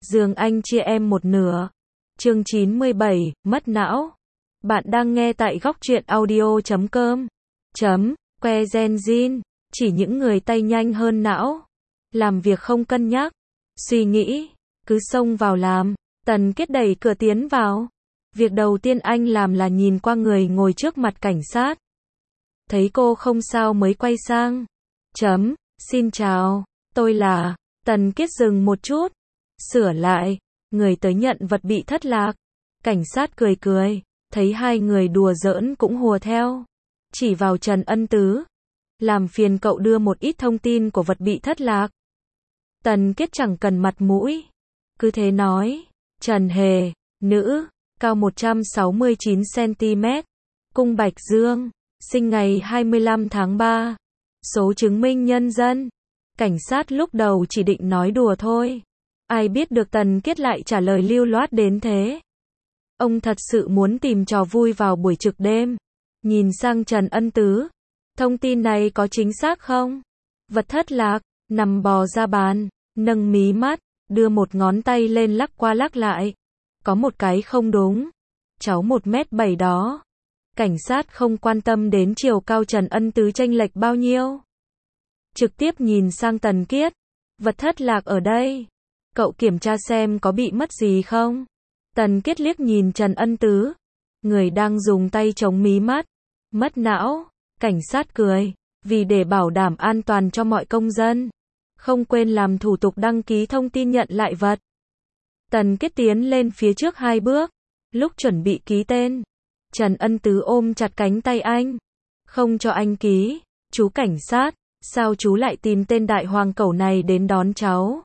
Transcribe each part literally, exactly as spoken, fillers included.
giường anh chia em một nửa. Chương chín mươi bảy, mất não. Bạn đang nghe tại góc truyện audio chấm com. Chấm, que gen zin. Chỉ những người tay nhanh hơn não. Làm việc không cân nhắc. Suy nghĩ. Cứ xông vào làm. Tần Kết đẩy cửa tiến vào. Việc đầu tiên anh làm là nhìn qua người ngồi trước mặt cảnh sát. Thấy cô không sao mới quay sang. Chấm, xin chào, tôi là... Tần Kết dừng một chút. Sửa lại, người tới nhận vật bị thất lạc. Cảnh sát cười cười, thấy hai người đùa giỡn cũng hùa theo. Chỉ vào Trần Ân Tứ. Làm phiền cậu đưa một ít thông tin của vật bị thất lạc. Tần Kết chẳng cần mặt mũi. Cứ thế nói, Trần Hề, nữ, cao một trăm sáu mươi chín xăng ti mét, cung Bạch Dương, sinh ngày hai mươi lăm tháng ba, số chứng minh nhân dân. Cảnh sát lúc đầu chỉ định nói đùa thôi. Ai biết được Tần Kết lại trả lời lưu loát đến thế. Ông thật sự muốn tìm trò vui vào buổi trực đêm. Nhìn sang Trần Ân Tứ. Thông tin này có chính xác không? Vật thất lạc, nằm bò ra bàn, nâng mí mắt, đưa một ngón tay lên lắc qua lắc lại. Có một cái không đúng. Cháu một mét bảy đó. Cảnh sát không quan tâm đến chiều cao Trần Ân Tứ chênh lệch bao nhiêu. Trực tiếp nhìn sang Tần Kết. Vật thất lạc ở đây. Cậu kiểm tra xem có bị mất gì không? Tần Kết liếc nhìn Trần Ân Tứ. Người đang dùng tay chống mí mắt. Mất não. Cảnh sát cười. Vì để bảo đảm an toàn cho mọi công dân. Không quên làm thủ tục đăng ký thông tin nhận lại vật. Tần Kết tiến lên phía trước hai bước. Lúc chuẩn bị ký tên. Trần Ân Tứ ôm chặt cánh tay anh. Không cho anh ký. Chú cảnh sát. Sao chú lại tìm tên đại hoàng cẩu này đến đón cháu?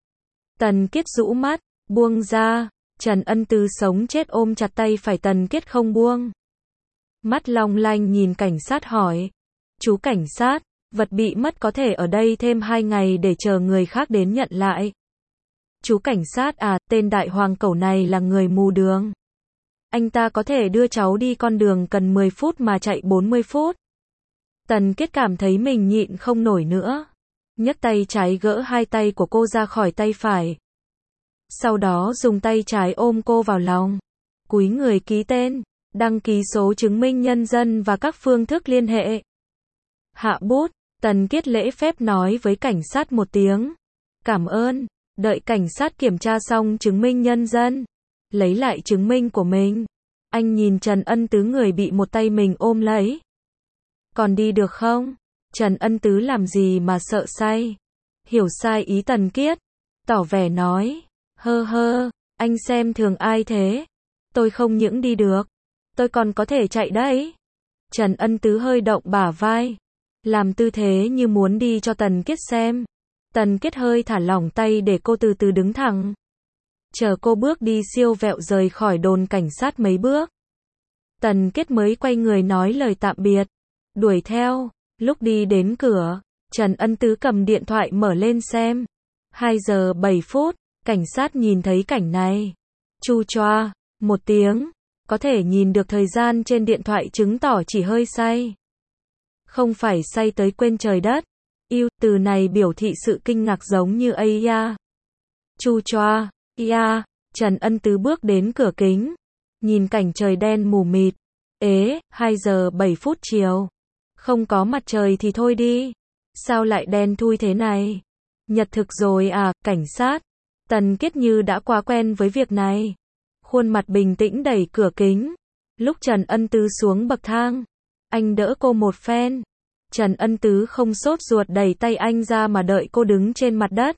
Tần Kết rũ mắt. Buông ra. Trần Ân Tứ sống chết ôm chặt tay phải Tần Kết không buông. Mắt long lanh nhìn cảnh sát hỏi. Chú cảnh sát, vật bị mất có thể ở đây thêm hai ngày để chờ người khác đến nhận lại. Chú cảnh sát à, tên đại hoàng cẩu này là người mù đường. Anh ta có thể đưa cháu đi con đường cần mười phút mà chạy bốn mươi phút. Tần Kết cảm thấy mình nhịn không nổi nữa. Nhấc tay trái gỡ hai tay của cô ra khỏi tay phải. Sau đó dùng tay trái ôm cô vào lòng. Cúi người ký tên, đăng ký số chứng minh nhân dân và các phương thức liên hệ. Hạ bút, Tần Kết lễ phép nói với cảnh sát một tiếng. Cảm ơn, đợi cảnh sát kiểm tra xong chứng minh nhân dân. Lấy lại chứng minh của mình. Anh nhìn Trần Ân Tứ người bị một tay mình ôm lấy. Còn đi được không? Trần Ân Tứ làm gì mà sợ say? Hiểu sai ý Tần Kết. Tỏ vẻ nói. Hơ hơ, anh xem thường ai thế? Tôi không những đi được. Tôi còn có thể chạy đấy. Trần Ân Tứ hơi động bả vai. Làm tư thế như muốn đi cho Tần Kết xem. Tần Kết hơi thả lỏng tay để cô từ từ đứng thẳng. Chờ cô bước đi siêu vẹo rời khỏi đồn cảnh sát mấy bước. Tần Kết mới quay người nói lời tạm biệt. Đuổi theo. Lúc đi đến cửa, Trần Ân Tứ cầm điện thoại mở lên xem. hai giờ bảy phút, cảnh sát nhìn thấy cảnh này. Chu choa, một tiếng. Có thể nhìn được thời gian trên điện thoại chứng tỏ chỉ hơi say. Không phải say tới quên trời đất. Yêu, từ này biểu thị sự kinh ngạc giống như ây ya. Chu choa, ya, Trần Ân Tứ bước đến cửa kính. Nhìn cảnh trời đen mù mịt. Ế, hai giờ bảy phút chiều. Không có mặt trời thì thôi đi. Sao lại đen thui thế này? Nhật thực rồi à, cảnh sát. Tần Kết như đã quá quen với việc này. Khuôn mặt bình tĩnh đẩy cửa kính. Lúc Trần Ân Tứ xuống bậc thang. Anh đỡ cô một phen. Trần Ân Tứ không sốt ruột đẩy tay anh ra mà đợi cô đứng trên mặt đất.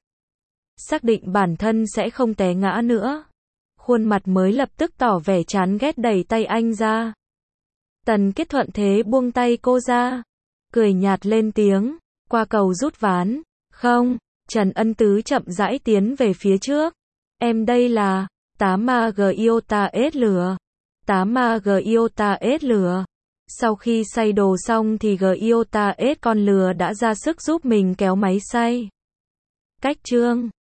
Xác định bản thân sẽ không té ngã nữa. Khuôn mặt mới lập tức tỏ vẻ chán ghét đẩy tay anh ra. Tần Kết thuận thế buông tay cô ra. Cười nhạt lên tiếng. Qua cầu rút ván. Không. Trần Ân Tứ chậm rãi tiến về phía trước. Em đây là Tama Giota S lửa. Tama Giota S lửa. Sau khi xay đồ xong thì Giota S con lừa đã ra sức giúp mình kéo máy xay. Cách chương